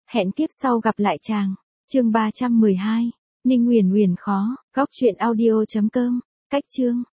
Hẹn kiếp sau gặp lại chàng. Chương 312. Ninh Uyển Uyển khó. Góc truyện audio.com. Cách chương